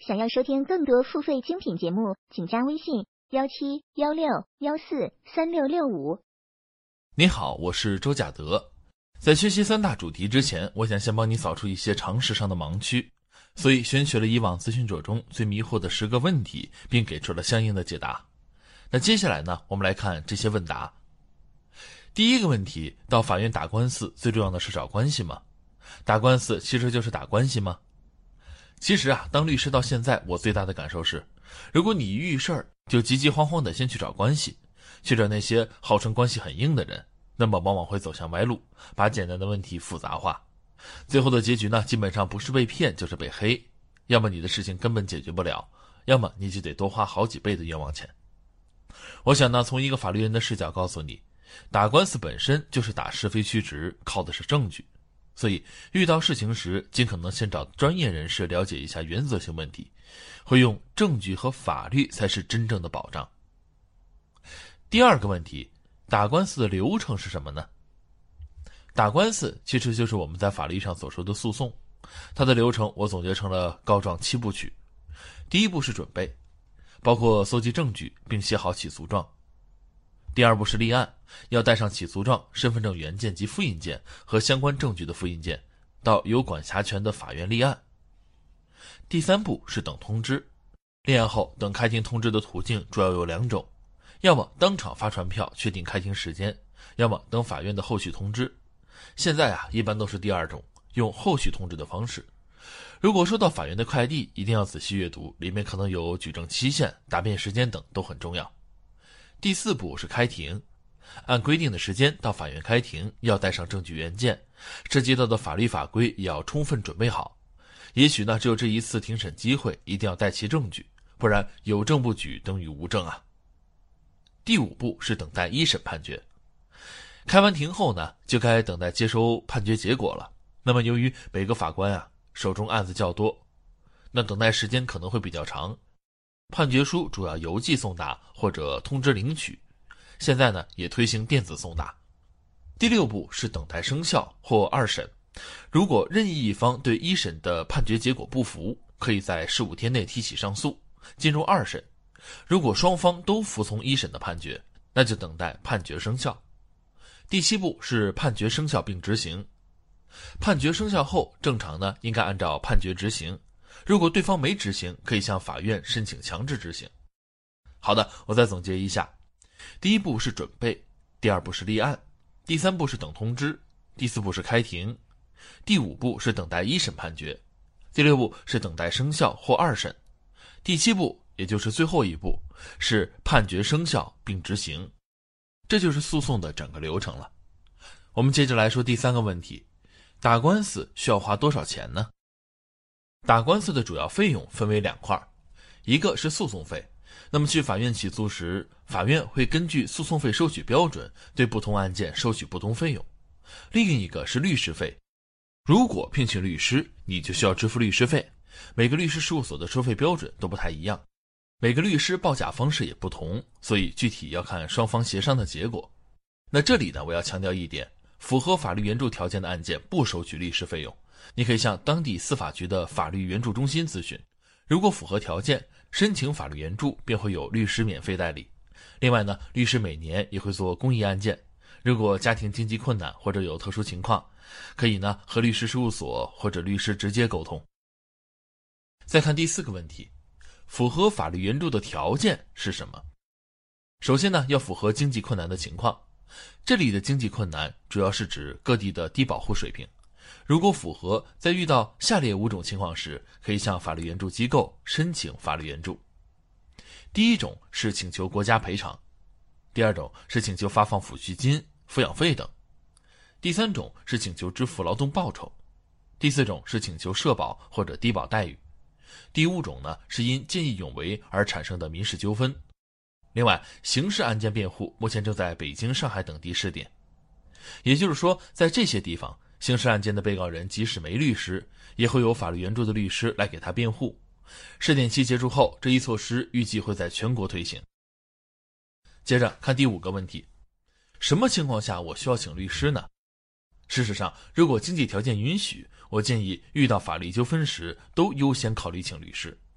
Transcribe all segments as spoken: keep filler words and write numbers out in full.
想要收听更多付费精品节目，请加微信幺七幺六幺四三六六五。 你好，我是周甲德。在学习三大主题之前，我想先帮你扫出一些常识上的盲区，所以选取了以往咨询者中最迷惑的十个问题，并给出了相应的解答。那接下来呢，我们来看这些问答。第一个问题，到法院打官司最重要的是找关系吗？打官司其实就是打关系吗？其实啊，当律师到现在，我最大的感受是，如果你一遇事儿就急急慌慌的先去找关系，去找那些号称关系很硬的人，那么往往会走向歪路，把简单的问题复杂化。最后的结局呢，基本上不是被骗就是被黑，要么你的事情根本解决不了，要么你就得多花好几倍的冤枉钱。我想呢，从一个法律人的视角告诉你，打官司本身就是打是非曲直，靠的是证据。所以遇到事情时，尽可能先找专业人士了解一下原则性问题，会用证据和法律才是真正的保障。第二个问题，打官司的流程是什么呢？打官司其实就是我们在法律上所说的诉讼，它的流程我总结成了告状七部曲。第一步是准备，包括搜集证据并写好起诉状。第二步是立案，要带上起诉状、身份证原件及复印件和相关证据的复印件，到有管辖权的法院立案。第三步是等通知，立案后等开庭通知的途径主要有两种，要么当场发传票确定开庭时间，要么等法院的后续通知。现在啊，一般都是第二种，用后续通知的方式。如果收到法院的快递，一定要仔细阅读，里面可能有举证期限、答辩时间等都很重要。第四步是开庭，按规定的时间到法院开庭，要带上证据原件，涉及到的法律法规也要充分准备好。也许呢，只有这一次庭审机会，一定要带齐证据，不然有证不举等于无证啊。第五步是等待一审判决。开完庭后呢，就该等待接收判决结果了。那么由于每个法官啊手中案子较多，那等待时间可能会比较长。判决书主要邮寄送达或者通知领取，现在呢也推行电子送达。第六步是等待生效或二审。如果任意一方对一审的判决结果不服，可以在十五天内提起上诉，进入二审。如果双方都服从一审的判决，那就等待判决生效。第七步是判决生效并执行。判决生效后，正常呢应该按照判决执行。如果对方没执行，可以向法院申请强制执行。好的，我再总结一下。第一步是准备，第二步是立案，第三步是等通知，第四步是开庭，第五步是等待一审判决，第六步是等待生效或二审，第七步也就是最后一步是判决生效并执行。这就是诉讼的整个流程了。我们接着来说第三个问题，打官司需要花多少钱呢？打官司的主要费用分为两块，一个是诉讼费，那么去法院起诉时，法院会根据诉讼费收取标准，对不同案件收取不同费用。另一个是律师费，如果聘请律师，你就需要支付律师费，每个律师事务所的收费标准都不太一样，每个律师报价方式也不同，所以具体要看双方协商的结果。那这里呢，我要强调一点，符合法律援助条件的案件不收取律师费用，你可以向当地司法局的法律援助中心咨询，如果符合条件，申请法律援助便会有律师免费代理。另外呢，律师每年也会做公益案件，如果家庭经济困难或者有特殊情况，可以呢和律师事务所或者律师直接沟通。再看第四个问题，符合法律援助的条件是什么？首先呢，要符合经济困难的情况。这里的经济困难主要是指各地的低保户水平。如果符合，在遇到下列五种情况时，可以向法律援助机构申请法律援助。第一种是请求国家赔偿，第二种是请求发放抚恤金、抚养费等，第三种是请求支付劳动报酬，第四种是请求社保或者低保待遇，第五种呢是因见义勇为而产生的民事纠纷。另外，刑事案件辩护目前正在北京、上海等地试点。也就是说，在这些地方，刑事案件的被告人即使没律师，也会有法律援助的律师来给他辩护。试点期结束后，这一措施预计会在全国推行。接着看第五个问题，什么情况下我需要请律师呢？事实上，如果经济条件允许，我建议遇到法律纠纷时都优先考虑请律师。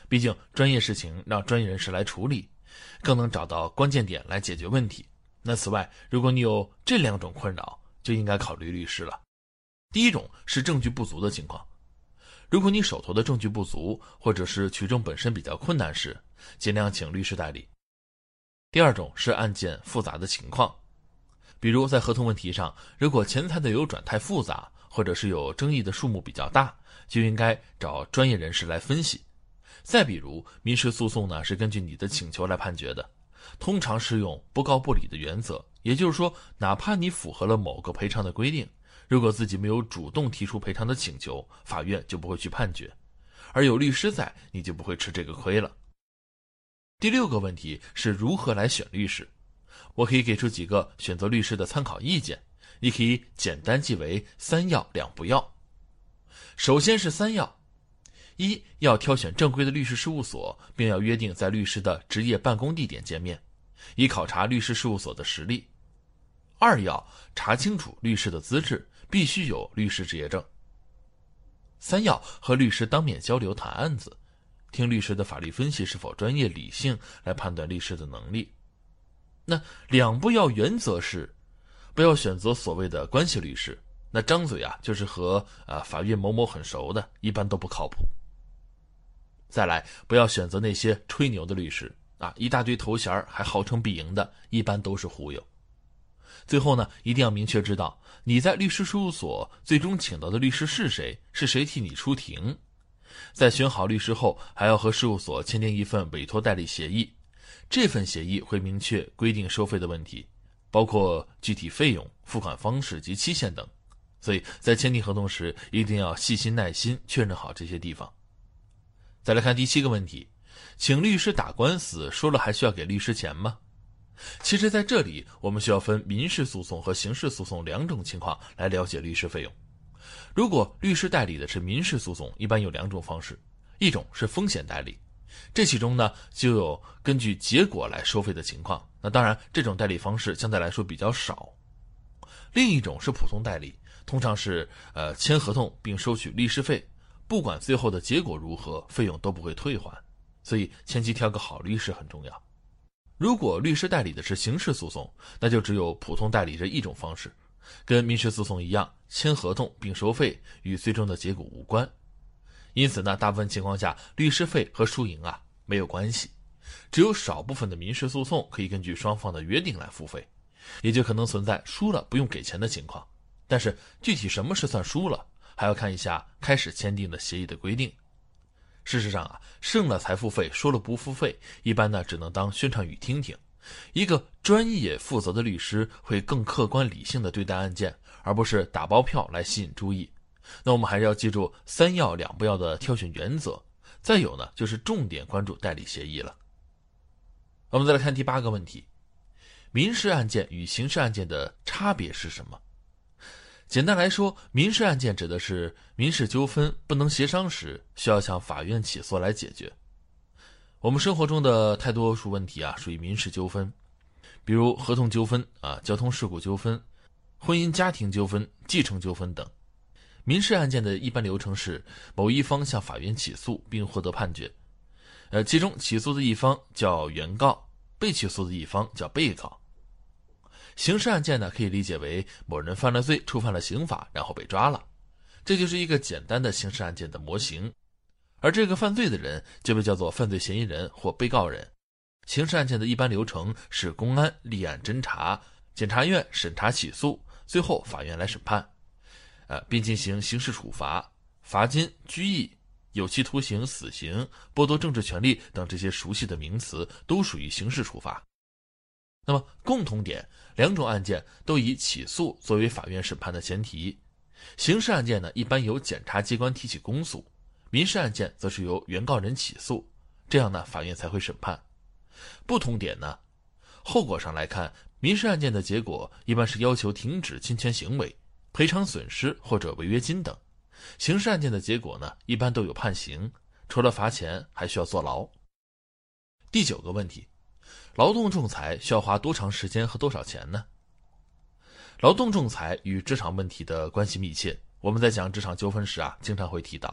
毕竟专业事情让专业人士来处理，更能找到关键点来解决问题。那此外，如果你有这两种困扰，就应该考虑律师了。第一种是证据不足的情况，如果你手头的证据不足，或者是取证本身比较困难时，尽量请律师代理。第二种是案件复杂的情况，比如在合同问题上，如果钱财的流转太复杂，或者是有争议的数目比较大，就应该找专业人士来分析。再比如民事诉讼呢，是根据你的请求来判决的，通常适用不告不理的原则，也就是说，哪怕你符合了某个赔偿的规定，如果自己没有主动提出赔偿的请求，法院就不会去判决，而有律师在，你就不会吃这个亏了。第六个问题是如何来选律师，我可以给出几个选择律师的参考意见，你可以简单记为三要两不要。首先是三要，一要挑选正规的律师事务所，并要约定在律师的职业办公地点见面，以考察律师事务所的实力。二要查清楚律师的资质，必须有律师执业证。三要和律师当面交流谈案子，听律师的法律分析是否专业理性，来判断律师的能力。那两不要原则是，不要选择所谓的关系律师，那张嘴啊就是和啊法院某某很熟的，一般都不靠谱。再来，不要选择那些吹牛的律师啊，一大堆头衔还号称必赢的，一般都是忽悠。最后呢，一定要明确知道你在律师事务所最终请到的律师是谁，是谁替你出庭。在选好律师后，还要和事务所签订一份委托代理协议，这份协议会明确规定收费的问题，包括具体费用、付款方式及期限等。所以在签订合同时，一定要细心耐心确认好这些地方。再来看第七个问题，请律师打官司，说了还需要给律师钱吗？其实在这里我们需要分民事诉讼和刑事诉讼两种情况来了解律师费用。如果律师代理的是民事诉讼，一般有两种方式，一种是风险代理，这其中呢就有根据结果来收费的情况，那当然这种代理方式相对来说比较少。另一种是普通代理，通常是呃签合同并收取律师费，不管最后的结果如何，费用都不会退还，所以前期挑个好律师很重要。如果律师代理的是刑事诉讼，那就只有普通代理这一种方式，跟民事诉讼一样，签合同并收费，与最终的结果无关。因此呢，大部分情况下律师费和输赢啊没有关系，只有少部分的民事诉讼可以根据双方的约定来付费，也就可能存在输了不用给钱的情况。但是具体什么是算输了，还要看一下开始签订的协议的规定。事实上啊，胜了才付费，说了不付费，一般呢只能当宣传语听听。一个专业负责的律师会更客观理性的对待案件，而不是打包票来吸引注意。那我们还是要记住三要两不要的挑选原则，再有呢就是重点关注代理协议了。我们再来看第八个问题，民事案件与刑事案件的差别是什么？简单来说，民事案件指的是民事纠纷不能协商时，需要向法院起诉来解决。我们生活中的大多数问题啊，属于民事纠纷，比如合同纠纷啊、交通事故纠纷、婚姻家庭纠纷、继承纠纷等。民事案件的一般流程是某一方向法院起诉并获得判决，呃，其中起诉的一方叫原告，被起诉的一方叫被告。刑事案件呢，可以理解为某人犯了罪，触犯了刑法，然后被抓了，这就是一个简单的刑事案件的模型。而这个犯罪的人就被叫做犯罪嫌疑人或被告人。刑事案件的一般流程是公安立案侦查，检察院审查起诉，最后法院来审判，呃，并进行刑事处罚，罚金、拘役、有期徒刑、死刑、剥夺政治权利等这些熟悉的名词都属于刑事处罚。那么共同点，两种案件都以起诉作为法院审判的前提。刑事案件呢，一般由检察机关提起公诉，民事案件则是由原告人起诉，这样呢法院才会审判。不同点呢，后果上来看，民事案件的结果一般是要求停止侵权行为、赔偿损失或者违约金等。刑事案件的结果呢，一般都有判刑，除了罚钱还需要坐牢。第九个问题，劳动仲裁需要花多长时间和多少钱呢？劳动仲裁与职场问题的关系密切，我们在讲职场纠纷时啊，经常会提到。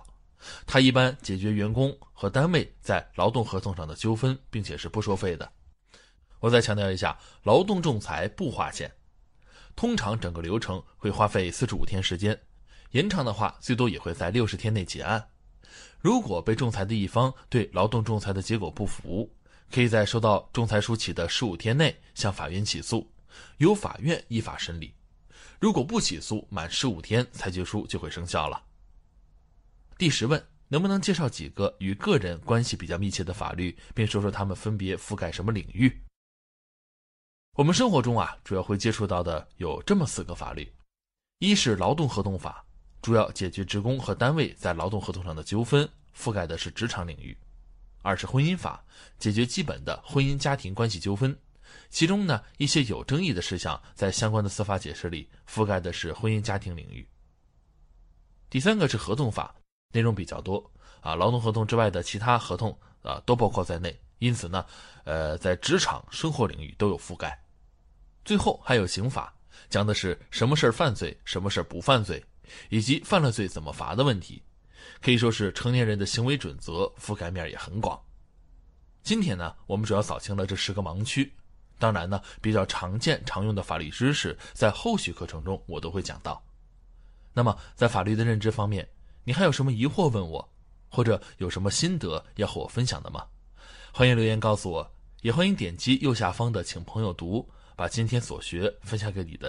它一般解决员工和单位在劳动合同上的纠纷，并且是不收费的。我再强调一下，劳动仲裁不花钱，通常整个流程会花费四十五天时间，延长的话最多也会在六十天内结案。如果被仲裁的一方对劳动仲裁的结果不服，可以在收到仲裁书起的十五天内向法院起诉，由法院依法审理。如果不起诉，满十五天裁决书就会生效了。第十问，能不能介绍几个与个人关系比较密切的法律，并说说他们分别覆盖什么领域？我们生活中啊，主要会接触到的有这么四个法律。一是劳动合同法，主要解决职工和单位在劳动合同上的纠纷，覆盖的是职场领域。二是婚姻法，解决基本的婚姻家庭关系纠纷，其中呢一些有争议的事项在相关的司法解释里覆盖的是婚姻家庭领域。第三个是合同法，内容比较多啊，劳动合同之外的其他合同啊都包括在内，因此呢呃在职场生活领域都有覆盖。最后还有刑法，讲的是什么事儿犯罪，什么事儿不犯罪，以及犯了罪怎么罚的问题，可以说是成年人的行为准则，覆盖面也很广。今天呢我们主要扫清了这十个盲区，当然呢比较常见常用的法律知识在后续课程中我都会讲到。那么在法律的认知方面，你还有什么疑惑问我，或者有什么心得要和我分享的吗？欢迎留言告诉我，也欢迎点击右下方的请朋友读，把今天所学分享给你的